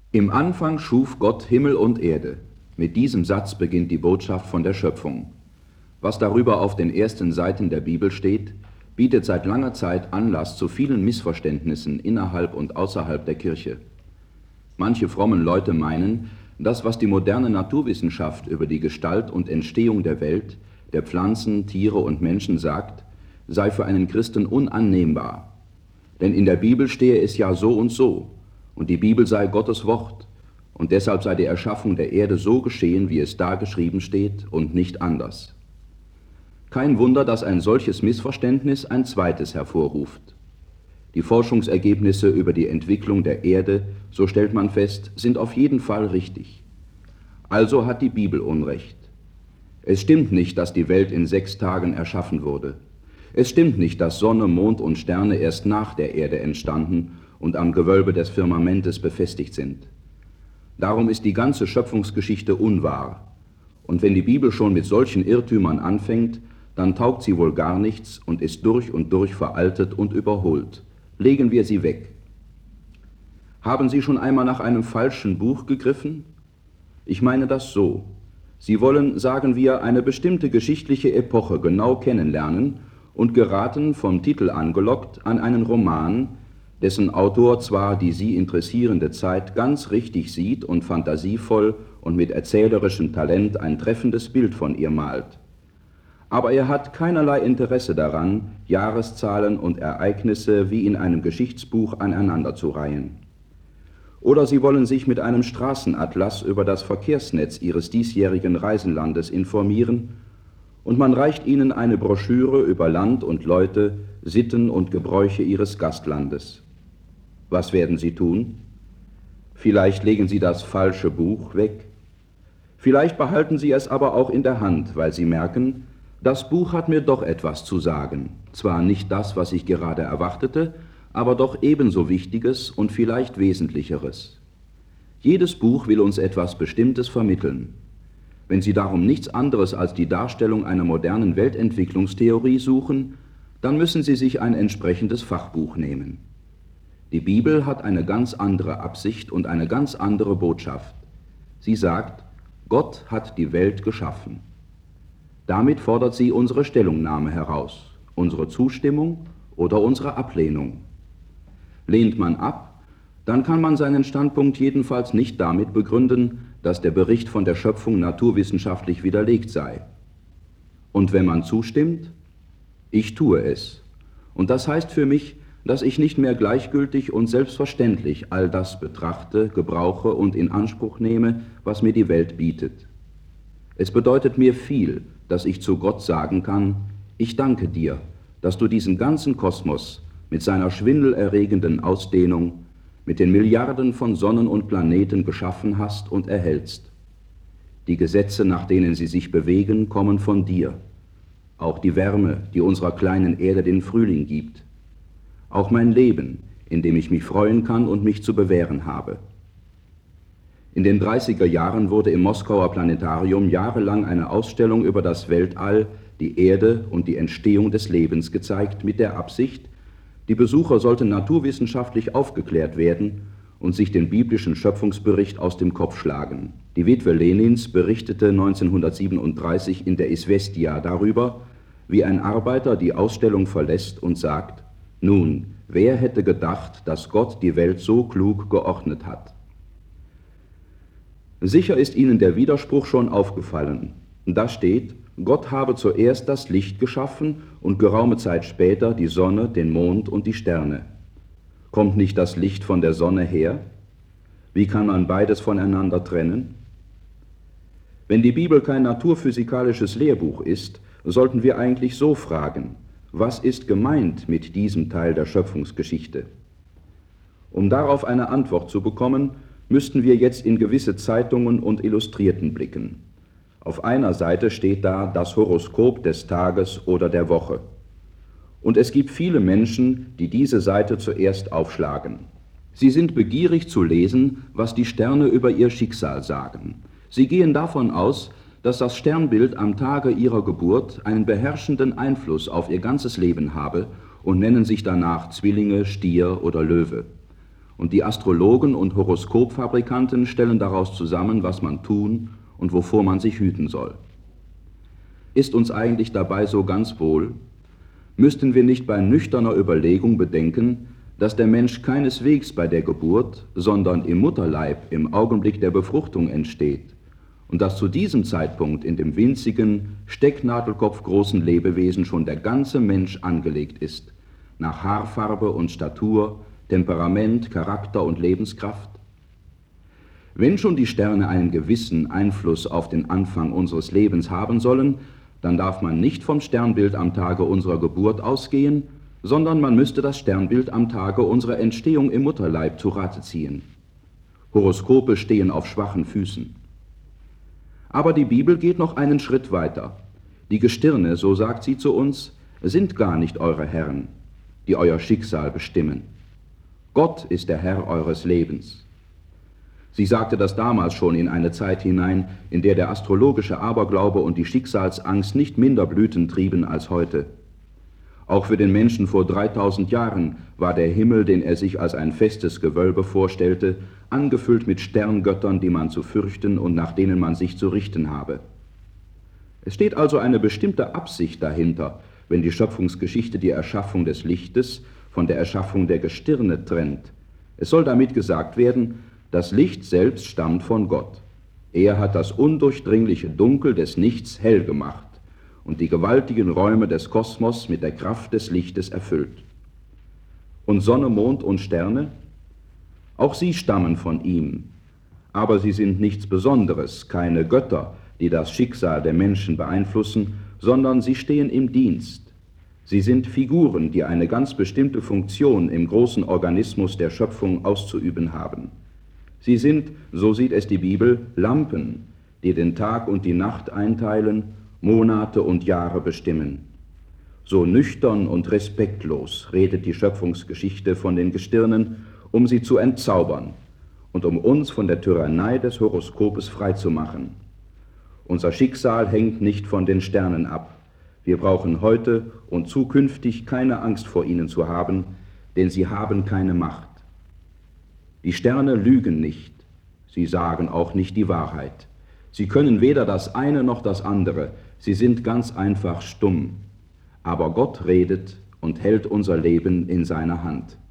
Im Anfang schuf Gott Himmel und Erde. Mit diesem Satz beginnt die Botschaft von der Schöpfung. Was darüber auf den ersten Seiten der Bibel steht, bietet seit langer Zeit Anlass zu vielen Missverständnissen innerhalb und außerhalb der Kirche. Manche frommen Leute meinen, das, was die moderne Naturwissenschaft über die Gestalt und Entstehung der Welt, der Pflanzen, Tiere und Menschen sagt, sei für einen Christen unannehmbar. Denn in der Bibel stehe es ja so und die Bibel sei Gottes Wort, und deshalb sei die Erschaffung der Erde so geschehen, wie es da geschrieben steht, und nicht anders. Kein Wunder, dass ein solches Missverständnis ein zweites hervorruft. Die Forschungsergebnisse über die Entwicklung der Erde, so stellt man fest, sind auf jeden Fall richtig. Also hat die Bibel Unrecht. Es stimmt nicht, dass die Welt in 6 Tagen erschaffen wurde. Es stimmt nicht, dass Sonne, Mond und Sterne erst nach der Erde entstanden und am Gewölbe des Firmamentes befestigt sind. Darum ist die ganze Schöpfungsgeschichte unwahr. Und wenn die Bibel schon mit solchen Irrtümern anfängt, dann taugt sie wohl gar nichts und ist durch und durch veraltet und überholt. Legen wir sie weg. Haben Sie schon einmal nach einem falschen Buch gegriffen? Ich meine das so. Sie wollen, sagen wir, eine bestimmte geschichtliche Epoche genau kennenlernen und geraten, vom Titel angelockt, an einen Roman, dessen Autor zwar die Sie interessierende Zeit ganz richtig sieht und fantasievoll und mit erzählerischem Talent ein treffendes Bild von ihr malt. Aber er hat keinerlei Interesse daran, Jahreszahlen und Ereignisse wie in einem Geschichtsbuch aneinanderzureihen. Oder Sie wollen sich mit einem Straßenatlas über das Verkehrsnetz Ihres diesjährigen Reisenlandes informieren, und man reicht Ihnen eine Broschüre über Land und Leute, Sitten und Gebräuche Ihres Gastlandes. Was werden Sie tun? Vielleicht legen Sie das falsche Buch weg. Vielleicht behalten Sie es aber auch in der Hand, weil Sie merken, das Buch hat mir doch etwas zu sagen. Zwar nicht das, was ich gerade erwartete, aber doch ebenso Wichtiges und vielleicht Wesentlicheres. Jedes Buch will uns etwas Bestimmtes vermitteln. Wenn Sie darum nichts anderes als die Darstellung einer modernen Weltentwicklungstheorie suchen, dann müssen Sie sich ein entsprechendes Fachbuch nehmen. Die Bibel hat eine ganz andere Absicht und eine ganz andere Botschaft. Sie sagt, Gott hat die Welt geschaffen. Damit fordert sie unsere Stellungnahme heraus, unsere Zustimmung oder unsere Ablehnung. Lehnt man ab, dann kann man seinen Standpunkt jedenfalls nicht damit begründen, dass der Bericht von der Schöpfung naturwissenschaftlich widerlegt sei. Und wenn man zustimmt, ich tue es. Und das heißt für mich, dass ich nicht mehr gleichgültig und selbstverständlich all das betrachte, gebrauche und in Anspruch nehme, was mir die Welt bietet. Es bedeutet mir viel, dass ich zu Gott sagen kann, ich danke dir, dass du diesen ganzen Kosmos mit seiner schwindelerregenden Ausdehnung, mit den Milliarden von Sonnen und Planeten geschaffen hast und erhältst. Die Gesetze, nach denen sie sich bewegen, kommen von dir. Auch die Wärme, die unserer kleinen Erde den Frühling gibt. Auch mein Leben, in dem ich mich freuen kann und mich zu bewähren habe. In den 30er Jahren wurde im Moskauer Planetarium jahrelang eine Ausstellung über das Weltall, die Erde und die Entstehung des Lebens gezeigt, mit der Absicht, die Besucher sollten naturwissenschaftlich aufgeklärt werden und sich den biblischen Schöpfungsbericht aus dem Kopf schlagen. Die Witwe Lenins berichtete 1937 in der Izvestia darüber, wie ein Arbeiter die Ausstellung verlässt und sagt, nun, wer hätte gedacht, dass Gott die Welt so klug geordnet hat? Sicher ist Ihnen der Widerspruch schon aufgefallen. Da steht, Gott habe zuerst das Licht geschaffen und geraume Zeit später die Sonne, den Mond und die Sterne. Kommt nicht das Licht von der Sonne her? Wie kann man beides voneinander trennen? Wenn die Bibel kein naturphysikalisches Lehrbuch ist, sollten wir eigentlich so fragen, was ist gemeint mit diesem Teil der Schöpfungsgeschichte? Um darauf eine Antwort zu bekommen, müssten wir jetzt in gewisse Zeitungen und Illustrierten blicken. Auf einer Seite steht da das Horoskop des Tages oder der Woche. Und es gibt viele Menschen, die diese Seite zuerst aufschlagen. Sie sind begierig zu lesen, was die Sterne über ihr Schicksal sagen. Sie gehen davon aus, dass das Sternbild am Tage ihrer Geburt einen beherrschenden Einfluss auf ihr ganzes Leben habe und nennen sich danach Zwillinge, Stier oder Löwe. und die Astrologen und Horoskopfabrikanten stellen daraus zusammen, was man tun und wovor man sich hüten soll. Ist uns eigentlich dabei so ganz wohl? Müssten wir nicht bei nüchterner Überlegung bedenken, dass der Mensch keineswegs bei der Geburt, sondern im Mutterleib im Augenblick der Befruchtung entsteht und dass zu diesem Zeitpunkt in dem winzigen, stecknadelkopfgroßen Lebewesen schon der ganze Mensch angelegt ist, nach Haarfarbe und Statur, Temperament, Charakter und Lebenskraft? Wenn schon die Sterne einen gewissen Einfluss auf den Anfang unseres Lebens haben sollen, dann darf man nicht vom Sternbild am Tage unserer Geburt ausgehen, sondern man müsste das Sternbild am Tage unserer Entstehung im Mutterleib zu Rate ziehen. Horoskope stehen auf schwachen Füßen. Aber die Bibel geht noch einen Schritt weiter. Die Gestirne, so sagt sie zu uns, sind gar nicht eure Herren, die euer Schicksal bestimmen. Gott ist der Herr eures Lebens. Sie sagte das damals schon in eine Zeit hinein, in der der astrologische Aberglaube und die Schicksalsangst nicht minder Blüten trieben als heute. Auch für den Menschen vor 3000 Jahren war der Himmel, den er sich als ein festes Gewölbe vorstellte, angefüllt mit Sterngöttern, die man zu fürchten und nach denen man sich zu richten habe. Es steht also eine bestimmte Absicht dahinter, wenn die Schöpfungsgeschichte die Erschaffung des Lichtes von der Erschaffung der Gestirne trennt. Es soll damit gesagt werden, das Licht selbst stammt von Gott. Er hat das undurchdringliche Dunkel des Nichts hell gemacht und die gewaltigen Räume des Kosmos mit der Kraft des Lichtes erfüllt. Und Sonne, Mond und Sterne? Auch sie stammen von ihm, aber sie sind nichts Besonderes, keine Götter, die das Schicksal der Menschen beeinflussen, sondern sie stehen im Dienst. Sie sind Figuren, die eine ganz bestimmte Funktion im großen Organismus der Schöpfung auszuüben haben. Sie sind, so sieht es die Bibel, Lampen, die den Tag und die Nacht einteilen, Monate und Jahre bestimmen. So nüchtern und respektlos redet die Schöpfungsgeschichte von den Gestirnen, um sie zu entzaubern und um uns von der Tyrannei des Horoskopes freizumachen. Unser Schicksal hängt nicht von den Sternen ab. Wir brauchen heute und zukünftig keine Angst vor ihnen zu haben, denn sie haben keine Macht. Die Sterne lügen nicht, sie sagen auch nicht die Wahrheit. Sie können weder das eine noch das andere, sie sind ganz einfach stumm. Aber Gott redet und hält unser Leben in seiner Hand.